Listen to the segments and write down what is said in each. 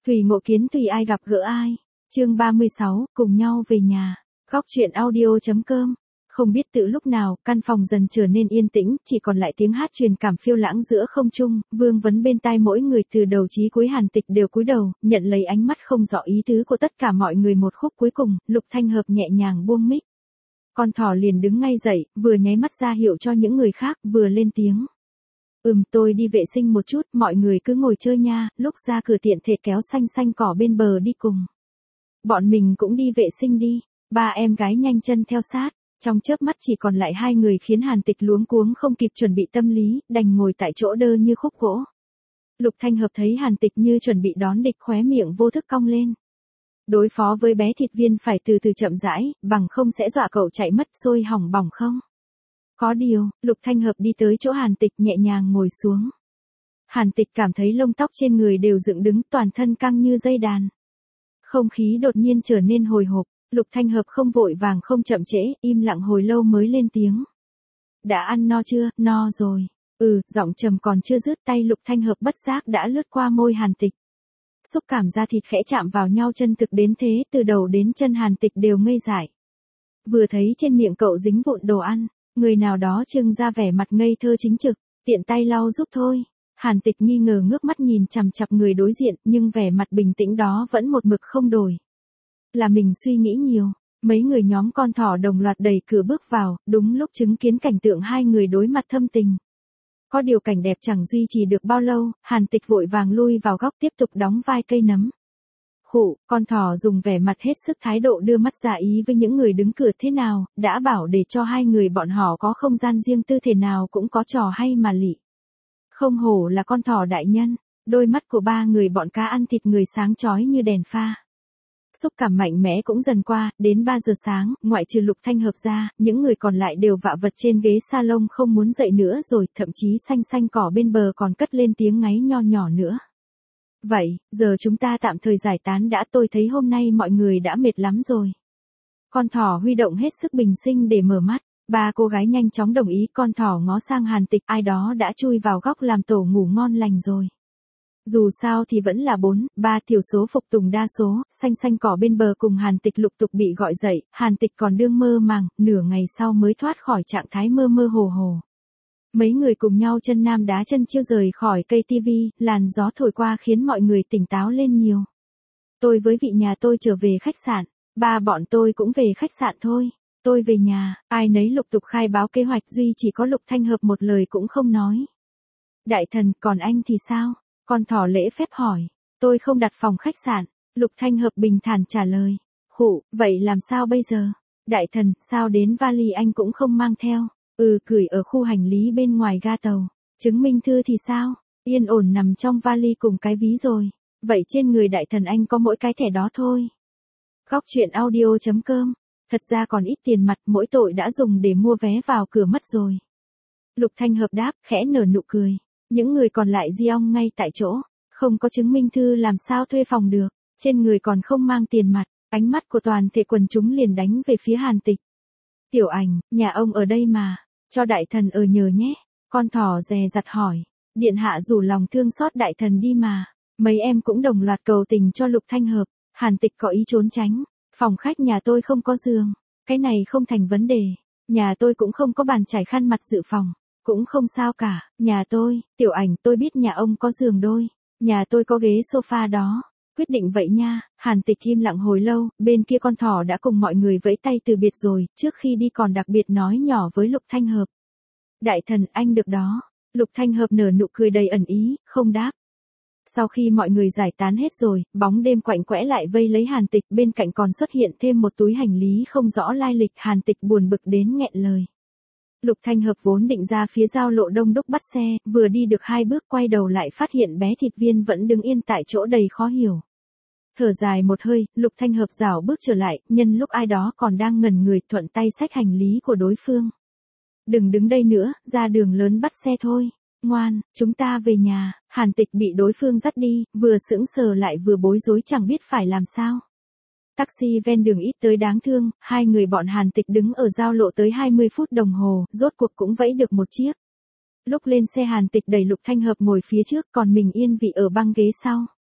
Tùy ngộ kiến tùy ai gặp gỡ ai. Chương 36, cùng nhau về nhà. Góc truyện audio.com. Không biết từ lúc nào, căn phòng dần trở nên yên tĩnh, chỉ còn lại tiếng hát truyền cảm phiêu lãng giữa không trung, vương vấn bên tai mỗi người từ đầu chí cuối. Hàn Tịch đều cúi đầu, nhận lấy ánh mắt không rõ ý tứ của tất cả mọi người. Một khúc cuối cùng, Lục Thanh Hợp nhẹ nhàng buông mic. Con thỏ liền đứng ngay dậy, vừa nháy mắt ra hiệu cho những người khác, vừa lên tiếng. Tôi đi vệ sinh một chút, mọi người cứ ngồi chơi nha, lúc ra cửa tiện thể kéo xanh xanh cỏ bên bờ đi cùng. Bọn mình cũng đi vệ sinh đi. Ba em gái nhanh chân theo sát. Trong chớp mắt chỉ còn lại hai người khiến Hàn Tịch luống cuống không kịp chuẩn bị tâm lý, đành ngồi tại chỗ đơ như khúc gỗ. Lục Thanh Hợp thấy Hàn Tịch như chuẩn bị đón địch, khóe miệng vô thức cong lên. Đối phó với bé thịt viên phải từ từ chậm rãi, bằng không sẽ dọa cậu chạy mất sôi hỏng bỏng không. Có điều, Lục Thanh Hợp đi tới chỗ Hàn Tịch nhẹ nhàng ngồi xuống. Hàn Tịch cảm thấy lông tóc trên người đều dựng đứng, toàn thân căng như dây đàn. Không khí đột nhiên trở nên hồi hộp. Lục Thanh Hợp không vội vàng không chậm trễ, im lặng hồi lâu mới lên tiếng. Đã ăn no chưa? No rồi. Giọng trầm còn chưa dứt, tay Lục Thanh Hợp bất giác đã lướt qua môi Hàn Tịch. Xúc cảm da thịt khẽ chạm vào nhau chân thực đến thế, từ đầu đến chân Hàn Tịch đều ngây dại. Vừa thấy trên miệng cậu dính vụn đồ ăn, người nào đó trưng ra vẻ mặt ngây thơ chính trực, tiện tay lau giúp thôi. Hàn Tịch nghi ngờ ngước mắt nhìn chằm chằm người đối diện, nhưng vẻ mặt bình tĩnh đó vẫn một mực không đổi. Là mình suy nghĩ nhiều. Mấy người nhóm con thỏ đồng loạt đẩy cửa bước vào, đúng lúc chứng kiến cảnh tượng hai người đối mặt thâm tình. Có điều cảnh đẹp chẳng duy trì được bao lâu, Hàn Tịch vội vàng lui vào góc tiếp tục đóng vai cây nấm. Khụ, con thỏ dùng vẻ mặt hết sức thái độ đưa mắt ra ý với những người đứng cửa. Thế nào, đã bảo để cho hai người bọn họ có không gian riêng tư, thể nào cũng có trò hay mà lị. Không hổ là con thỏ đại nhân, đôi mắt của ba người bọn cá ăn thịt người sáng chói như đèn pha. Xúc cảm mạnh mẽ cũng dần qua, đến 3 giờ sáng, ngoại trừ Lục Thanh Hợp ra, những người còn lại đều vạ vật trên ghế salon không muốn dậy nữa rồi, thậm chí xanh xanh cỏ bên bờ còn cất lên tiếng ngáy nho nhỏ nữa. Vậy, giờ chúng ta tạm thời giải tán đã, tôi thấy hôm nay mọi người đã mệt lắm rồi. Con thỏ huy động hết sức bình sinh để mở mắt, ba cô gái nhanh chóng đồng ý. Con thỏ ngó sang Hàn Tịch, ai đó đã chui vào góc làm tổ ngủ ngon lành rồi. Dù sao thì vẫn là 4-3 thiểu số phục tùng đa số, xanh xanh cỏ bên bờ cùng Hàn Tịch lục tục bị gọi dậy, Hàn Tịch còn đương mơ màng, nửa ngày sau mới thoát khỏi trạng thái mơ mơ hồ hồ. Mấy người cùng nhau chân nam đá chân chiêu rời khỏi cây tivi, làn gió thổi qua khiến mọi người tỉnh táo lên nhiều. Tôi với vị nhà tôi trở về khách sạn, ba bọn tôi cũng về khách sạn thôi. Tôi về nhà, ai nấy lục tục khai báo kế hoạch, duy chỉ có Lục Thanh Hợp một lời cũng không nói. Đại thần, còn anh thì sao? Con thỏ lễ phép hỏi. Tôi không đặt phòng khách sạn. Lục Thanh Hợp bình thản trả lời. Khụ, vậy làm sao bây giờ? Đại thần, sao đến vali anh cũng không mang theo? Gửi ở khu hành lý bên ngoài ga tàu. Chứng minh thư thì sao? Yên ổn nằm trong vali cùng cái ví rồi. Vậy trên người đại thần anh có mỗi cái thẻ đó thôi. Góc truyện audio.com. Thật ra còn ít tiền mặt, mỗi tội đã dùng để mua vé vào cửa mất rồi. Lục Thanh Hợp đáp, khẽ nở nụ cười. Những người còn lại giong ngay tại chỗ, không có chứng minh thư làm sao thuê phòng được, trên người còn không mang tiền mặt, ánh mắt của toàn thể quần chúng liền đánh về phía Hàn Tịch. Tiểu Ảnh, nhà ông ở đây mà, cho đại thần ở nhờ nhé, con thỏ dè dặt hỏi, điện hạ rủ lòng thương xót đại thần đi mà, mấy em cũng đồng loạt cầu tình cho Lục Thanh Hợp. Hàn Tịch có ý trốn tránh, phòng khách nhà tôi không có giường, cái này không thành vấn đề, nhà tôi cũng không có bàn chải khăn mặt dự phòng. Cũng không sao cả, nhà tôi, Tiểu Ảnh, tôi biết nhà ông có giường đôi, nhà tôi có ghế sofa đó, quyết định vậy nha. Hàn Tịch im lặng hồi lâu, bên kia con thỏ đã cùng mọi người vẫy tay từ biệt rồi, trước khi đi còn đặc biệt nói nhỏ với Lục Thanh Hợp. Đại thần, anh được đó. Lục Thanh Hợp nở nụ cười đầy ẩn ý, không đáp. Sau khi mọi người giải tán hết rồi, bóng đêm quạnh quẽ lại vây lấy Hàn Tịch, bên cạnh còn xuất hiện thêm một túi hành lý không rõ lai lịch. Hàn Tịch buồn bực đến nghẹn lời. Lục Thanh Hợp vốn định ra phía giao lộ đông đúc bắt xe, vừa đi được 2 bước quay đầu lại phát hiện bé thịt viên vẫn đứng yên tại chỗ đầy khó hiểu. Thở dài một hơi, Lục Thanh Hợp rảo bước trở lại, nhân lúc ai đó còn đang ngẩn người thuận tay xách hành lý của đối phương. Đừng đứng đây nữa, ra đường lớn bắt xe thôi. Ngoan, chúng ta về nhà. Hàn Tịch bị đối phương dắt đi, vừa sững sờ lại vừa bối rối chẳng biết phải làm sao. Taxi ven đường ít tới đáng thương, hai người bọn Hàn Tịch đứng ở giao lộ tới 20 phút đồng hồ, rốt cuộc cũng vẫy được một chiếc. Lúc lên xe Hàn Tịch đẩy Lục Thanh Hợp ngồi phía trước, còn mình yên vị ở băng ghế sau.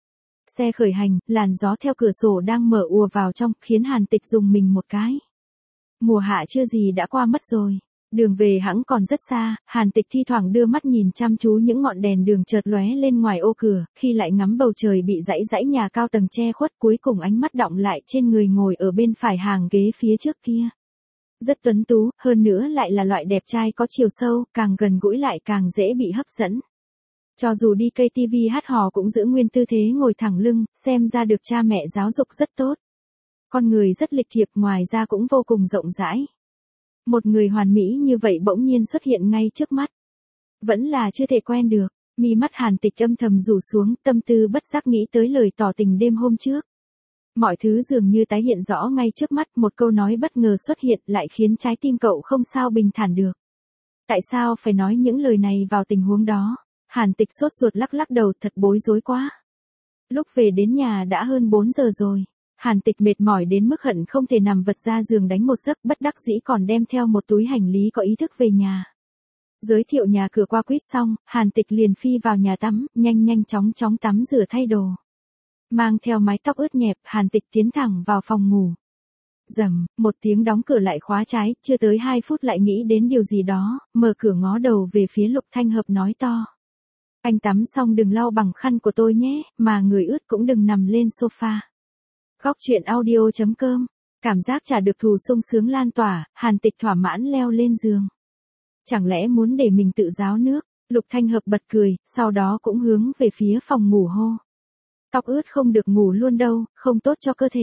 Xe khởi hành, làn gió theo cửa sổ đang mở ùa vào trong, khiến Hàn Tịch rùng mình một cái. Mùa hạ chưa gì đã qua mất rồi. Đường về hẵng còn rất xa, Hàn Tịch thi thoảng đưa mắt nhìn chăm chú những ngọn đèn đường chợt lóe lên ngoài ô cửa, khi lại ngắm bầu trời bị dãy dãy nhà cao tầng che khuất, cuối cùng ánh mắt đọng lại trên người ngồi ở bên phải hàng ghế phía trước kia. Rất tuấn tú, hơn nữa lại là loại đẹp trai có chiều sâu, càng gần gũi lại càng dễ bị hấp dẫn. Cho dù đi cây TV hát hò cũng giữ nguyên tư thế ngồi thẳng lưng, xem ra được cha mẹ giáo dục rất tốt. Con người rất lịch thiệp, ngoài ra cũng vô cùng rộng rãi. Một người hoàn mỹ như vậy bỗng nhiên xuất hiện ngay trước mắt. Vẫn là chưa thể quen được, mi mắt Hàn Tịch âm thầm rủ xuống, tâm tư bất giác nghĩ tới lời tỏ tình đêm hôm trước. Mọi thứ dường như tái hiện rõ ngay trước mắt, một câu nói bất ngờ xuất hiện lại khiến trái tim cậu không sao bình thản được. Tại sao phải nói những lời này vào tình huống đó? Hàn Tịch sốt ruột lắc lắc đầu, thật bối rối quá. Lúc về đến nhà đã hơn 4 giờ rồi. Hàn Tịch mệt mỏi đến mức hận không thể nằm vật ra giường đánh một giấc, bất đắc dĩ còn đem theo một túi hành lý có ý thức về nhà. Giới thiệu nhà cửa qua quýt xong, Hàn Tịch liền phi vào nhà tắm, nhanh chóng tắm rửa thay đồ. Mang theo mái tóc ướt nhẹp, Hàn Tịch tiến thẳng vào phòng ngủ. Rầm, một tiếng đóng cửa lại khóa trái, chưa tới 2 phút lại nghĩ đến điều gì đó, mở cửa ngó đầu về phía Lục Thanh Hợp nói to. Anh tắm xong đừng lau bằng khăn của tôi nhé, mà người ướt cũng đừng nằm lên sofa. Góc truyện audio.com, cảm giác trả được thù sung sướng lan tỏa, Hàn Tịch thỏa mãn leo lên giường. Chẳng lẽ muốn để mình tự ráo nước? Lục Thanh Hợp bật cười, sau đó cũng hướng về phía phòng ngủ hô. Tóc ướt không được ngủ luôn đâu, không tốt cho cơ thể.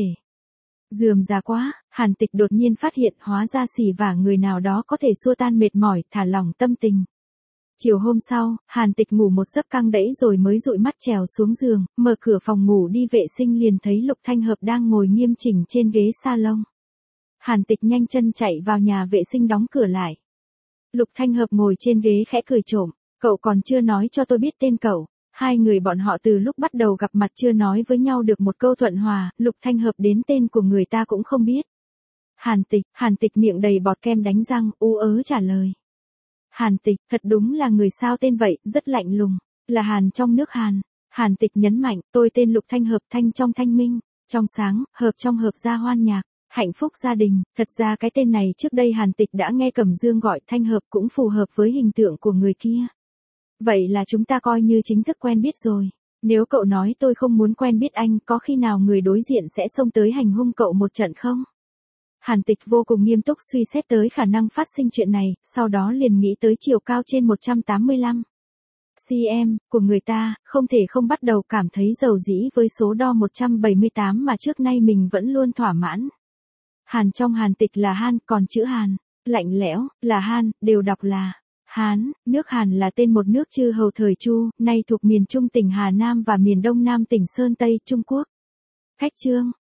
Rườm rà quá, Hàn Tịch đột nhiên phát hiện hóa ra xỉ vả người nào đó có thể xua tan mệt mỏi, thả lỏng tâm tình. Chiều hôm sau, Hàn Tịch ngủ một giấc căng đẫy rồi mới dụi mắt trèo xuống giường, mở cửa phòng ngủ đi vệ sinh liền thấy Lục Thanh Hợp đang ngồi nghiêm chỉnh trên ghế salon. Hàn Tịch nhanh chân chạy vào nhà vệ sinh đóng cửa lại. Lục Thanh Hợp ngồi trên ghế khẽ cười trộm, cậu còn chưa nói cho tôi biết tên cậu. Hai người bọn họ từ lúc bắt đầu gặp mặt chưa nói với nhau được một câu thuận hòa, Lục Thanh Hợp đến tên của người ta cũng không biết. Hàn Tịch miệng đầy bọt kem đánh răng, ú ớ trả lời. Hàn Tịch, thật đúng là người sao tên vậy, rất lạnh lùng, là Hàn trong nước Hàn. Hàn Tịch nhấn mạnh, tôi tên Lục Thanh Hợp, thanh trong thanh minh, trong sáng, hợp trong hợp gia hoan nhạc, hạnh phúc gia đình. Thật ra cái tên này trước đây Hàn Tịch đã nghe Cẩm Dương gọi, Thanh Hợp cũng phù hợp với hình tượng của người kia. Vậy là chúng ta coi như chính thức quen biết rồi. Nếu cậu nói tôi không muốn quen biết anh, có khi nào người đối diện sẽ xông tới hành hung cậu một trận không? Hàn Tịch vô cùng nghiêm túc suy xét tới khả năng phát sinh chuyện này, sau đó liền nghĩ tới chiều cao trên 185 cm của người ta, không thể không bắt đầu cảm thấy dầu dĩ với số đo 178 mà trước nay mình vẫn luôn thỏa mãn. Hàn trong Hàn Tịch là Han, còn chữ Hàn, lạnh lẽo, là Han, đều đọc là Hán. Nước Hàn là tên một nước chư hầu thời Chu, nay thuộc miền Trung tỉnh Hà Nam và miền Đông Nam tỉnh Sơn Tây, Trung Quốc. Khách chương,